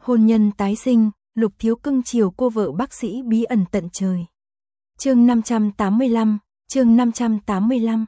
Hôn nhân tái sinh, Lục Thiếu cưng chiều cô vợ bác sĩ bí ẩn tận trời. Chương 585, chương 585.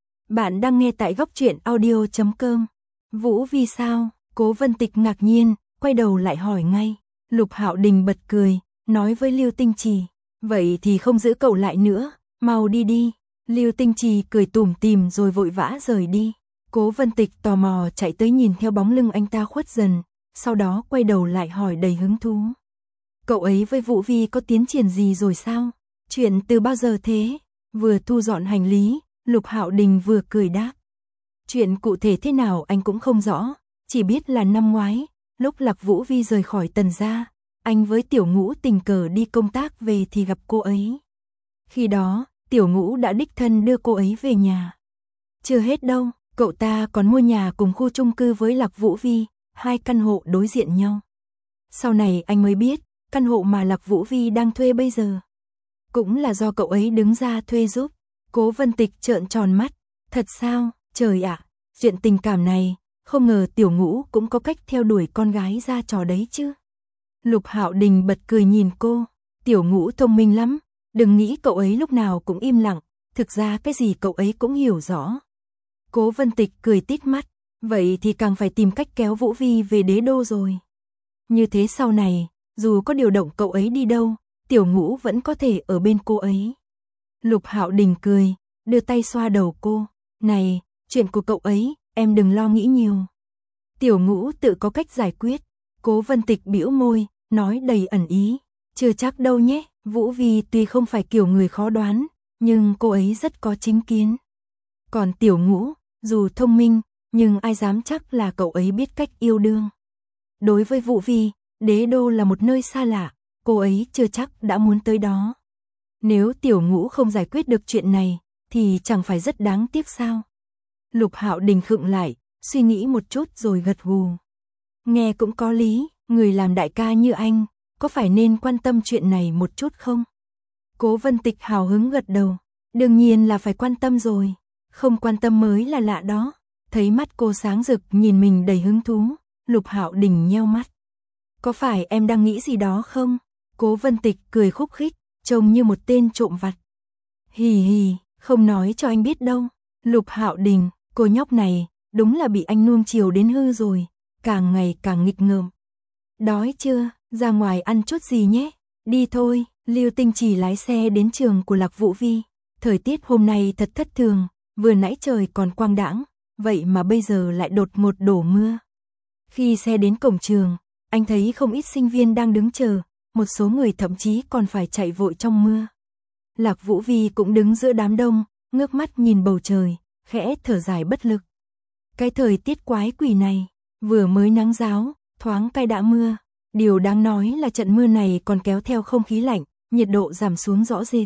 Bạn đang nghe tại góc truyện audio.com. Vũ vì sao? Cố Vân Tịch ngạc nhiên, quay đầu lại hỏi ngay. Lục Hạo Đình bật cười, nói với Lưu Tinh Trì, vậy thì không giữ cậu lại nữa, mau đi đi. Lưu Tinh Trì cười tủm tỉm rồi vội vã rời đi. Cố Vân Tịch tò mò chạy tới nhìn theo bóng lưng anh ta khuất dần, sau đó quay đầu lại hỏi đầy hứng thú. Cậu ấy với Vũ Vi có tiến triển gì rồi sao? Chuyện từ bao giờ thế? Vừa thu dọn hành lý, Lục Hạo Đình vừa cười đáp. Chuyện cụ thể thế nào anh cũng không rõ, chỉ biết là năm ngoái, lúc Lạc Vũ Vi rời khỏi Tần gia, anh với Tiểu Ngũ tình cờ đi công tác về thì gặp cô ấy. Khi đó, Tiểu Ngũ đã đích thân đưa cô ấy về nhà. Chưa hết đâu, cậu ta còn mua nhà cùng khu chung cư với Lạc Vũ Vi, 2 căn hộ đối diện nhau. Sau này anh mới biết, căn hộ mà Lạc Vũ Vi đang thuê bây giờ cũng là do cậu ấy đứng ra thuê giúp. Cố Vân Tịch trợn tròn mắt, thật sao? Trời ạ, chuyện tình cảm này, không ngờ Tiểu Ngũ cũng có cách theo đuổi con gái ra trò đấy chứ. Lục Hạo Đình bật cười nhìn cô, Tiểu Ngũ thông minh lắm, đừng nghĩ cậu ấy lúc nào cũng im lặng, thực ra cái gì cậu ấy cũng hiểu rõ. Cố Vân Tịch cười tít mắt, vậy thì càng phải tìm cách kéo Vũ Vi về đế đô rồi. Như thế sau này, dù có điều động cậu ấy đi đâu, Tiểu Ngũ vẫn có thể ở bên cô ấy. Lục Hạo Đình cười, đưa tay xoa đầu cô, này, chuyện của cậu ấy, em đừng lo nghĩ nhiều. Tiểu Ngũ tự có cách giải quyết. Cố Vân Tịch bĩu môi, nói đầy ẩn ý, chưa chắc đâu nhé, Vũ Vi tuy không phải kiểu người khó đoán, nhưng cô ấy rất có chính kiến. Còn Tiểu Ngũ, dù thông minh, nhưng ai dám chắc là cậu ấy biết cách yêu đương. Đối với Vũ Vi, đế đô là một nơi xa lạ, cô ấy chưa chắc đã muốn tới đó. Nếu Tiểu Ngũ không giải quyết được chuyện này, thì chẳng phải rất đáng tiếc sao? Lục Hạo Đình khựng lại, suy nghĩ một chút rồi gật gù. Nghe cũng có lý, người làm đại ca như anh, có phải nên quan tâm chuyện này một chút không? Cố Vân Tịch hào hứng gật đầu, đương nhiên là phải quan tâm rồi, không quan tâm mới là lạ đó. Thấy mắt cô sáng rực nhìn mình đầy hứng thú, Lục Hạo Đình nheo mắt. Có phải em đang nghĩ gì đó không? Cố Vân Tịch cười khúc khích, trông như một tên trộm vặt. Hì hì, không nói cho anh biết đâu. Lục Hạo Đình, cô nhóc này, đúng là bị anh nuông chiều đến hư rồi, càng ngày càng nghịch ngợm. Đói chưa, ra ngoài ăn chút gì nhé. Đi thôi. Lưu Tinh Trì lái xe đến trường của Lạc Vũ Vi. Thời tiết hôm nay thật thất thường, vừa nãy trời còn quang đãng, vậy mà bây giờ lại đột ngột đổ mưa. Khi xe đến cổng trường, anh thấy không ít sinh viên đang đứng chờ, một số người thậm chí còn phải chạy vội trong mưa. Lạc Vũ Vi cũng đứng giữa đám đông, ngước mắt nhìn bầu trời, khẽ thở dài bất lực. Cái thời tiết quái quỷ này, vừa mới nắng ráo, thoáng cái đã mưa. Điều đáng nói là trận mưa này còn kéo theo không khí lạnh, nhiệt độ giảm xuống rõ rệt.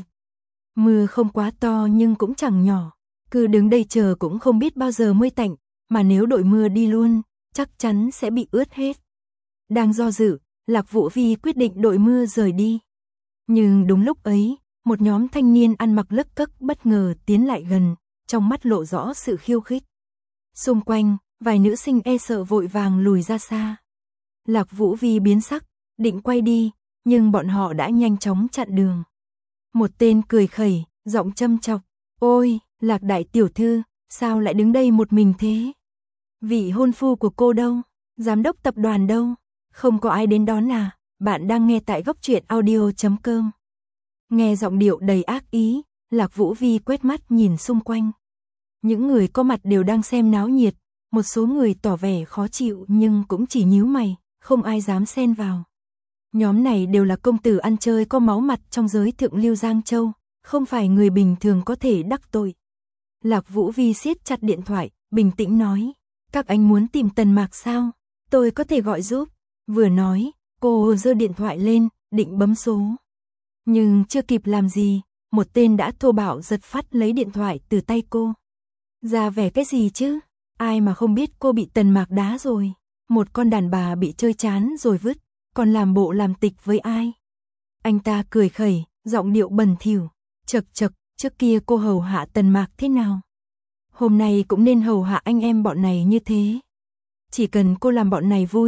Mưa không quá to nhưng cũng chẳng nhỏ, cứ đứng đây chờ cũng không biết bao giờ mới tạnh, mà nếu đội mưa đi luôn, chắc chắn sẽ bị ướt hết. Đang do dự, Lạc Vũ Vi quyết định đội mưa rời đi. Nhưng đúng lúc ấy, một nhóm thanh niên ăn mặc lấc cấc bất ngờ tiến lại gần, trong mắt lộ rõ sự khiêu khích. Xung quanh, vài nữ sinh e sợ vội vàng lùi ra xa. Lạc Vũ Vi biến sắc, định quay đi, nhưng bọn họ đã nhanh chóng chặn đường. Một tên cười khẩy, giọng châm chọc, ôi, Lạc đại tiểu thư, sao lại đứng đây một mình thế? Vị hôn phu của cô đâu? Giám đốc tập đoàn đâu? Không có ai đến đón à? Bạn đang nghe tại góc truyện audio.com. Nghe giọng điệu đầy ác ý, Lạc Vũ Vi quét mắt nhìn xung quanh. Những người có mặt đều đang xem náo nhiệt, một số người tỏ vẻ khó chịu nhưng cũng chỉ nhíu mày, không ai dám xen vào. Nhóm này đều là công tử ăn chơi có máu mặt trong giới thượng lưu Giang Châu, không phải người bình thường có thể đắc tội. Lạc Vũ Vi siết chặt điện thoại, bình tĩnh nói, các anh muốn tìm Tần Mạc sao? Tôi có thể gọi giúp. Vừa nói, cô giơ điện thoại lên, định bấm số. Nhưng chưa kịp làm gì, một tên đã thô bạo giật phắt lấy điện thoại từ tay cô. Ra vẻ cái gì chứ? Ai mà không biết cô bị Tần Mạc đá rồi. Một con đàn bà bị chơi chán rồi vứt, còn làm bộ làm tịch với ai? Anh ta cười khẩy, giọng điệu bẩn thỉu, chậc chậc, trước kia cô hầu hạ Tần Mạc thế nào? Hôm nay cũng nên hầu hạ anh em bọn này như thế. Chỉ cần cô làm bọn này vui,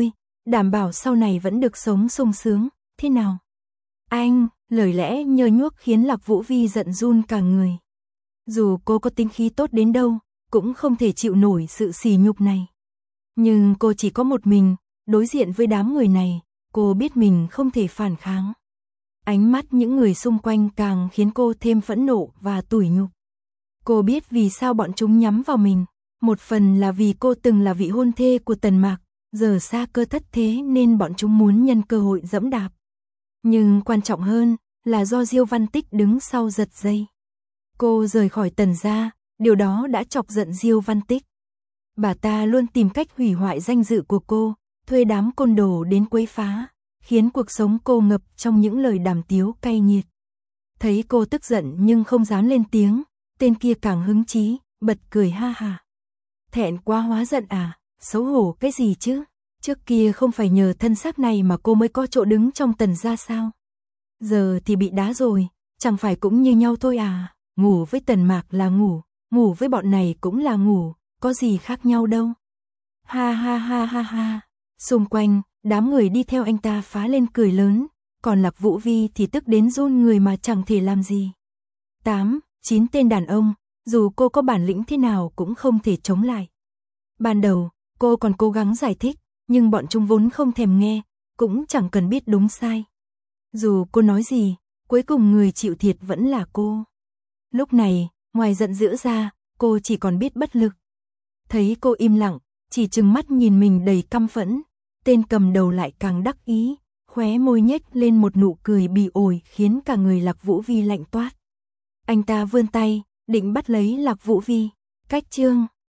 đảm bảo sau này vẫn được sống sung sướng, thế nào? Anh, lời lẽ nhơ nhuốc khiến Lạc Vũ Vi giận run cả người. Dù cô có tính khí tốt đến đâu, cũng không thể chịu nổi sự sỉ nhục này. Nhưng cô chỉ có một mình, đối diện với đám người này, cô biết mình không thể phản kháng. Ánh mắt những người xung quanh càng khiến cô thêm phẫn nộ và tủi nhục. Cô biết vì sao bọn chúng nhắm vào mình, một phần là vì cô từng là vị hôn thê của Tần Mạc, giờ xa cơ thất thế nên bọn chúng muốn nhân cơ hội giẫm đạp. Nhưng quan trọng hơn là do Diêu Văn Tích đứng sau giật dây. Cô rời khỏi Tần gia, điều đó đã chọc giận Diêu Văn Tích. Bà ta luôn tìm cách hủy hoại danh dự của cô, thuê đám côn đồ đến quấy phá, khiến cuộc sống cô ngập trong những lời đàm tiếu cay nghiệt. Thấy cô tức giận nhưng không dám lên tiếng, tên kia càng hứng chí, bật cười ha ha. Thẹn quá hóa giận à, xấu hổ cái gì chứ? Trước kia không phải nhờ thân xác này mà cô mới có chỗ đứng trong Tần gia sao? Giờ thì bị đá rồi, chẳng phải cũng như nhau thôi à? Ngủ với Tần Mạc là ngủ với bọn này cũng là ngủ, có gì khác nhau đâu. Ha ha ha ha ha. Xung quanh, đám người đi theo anh ta phá lên cười lớn, còn Lạc Vũ Vi thì tức đến run người mà chẳng thể làm gì. 8, 9 tên đàn ông, dù cô có bản lĩnh thế nào cũng không thể chống lại. Ban đầu, cô còn cố gắng giải thích, nhưng bọn chúng vốn không thèm nghe, cũng chẳng cần biết đúng sai. Dù cô nói gì, cuối cùng người chịu thiệt vẫn là cô. Lúc này, ngoài giận dữ ra, cô chỉ còn biết bất lực. Thấy cô im lặng, chỉ trừng mắt nhìn mình đầy căm phẫn, tên cầm đầu lại càng đắc ý, khóe môi nhếch lên một nụ cười bỉ ổi khiến cả người Lạc Vũ Vi lạnh toát. Anh ta vươn tay, định bắt lấy Lạc Vũ Vi. Cách chương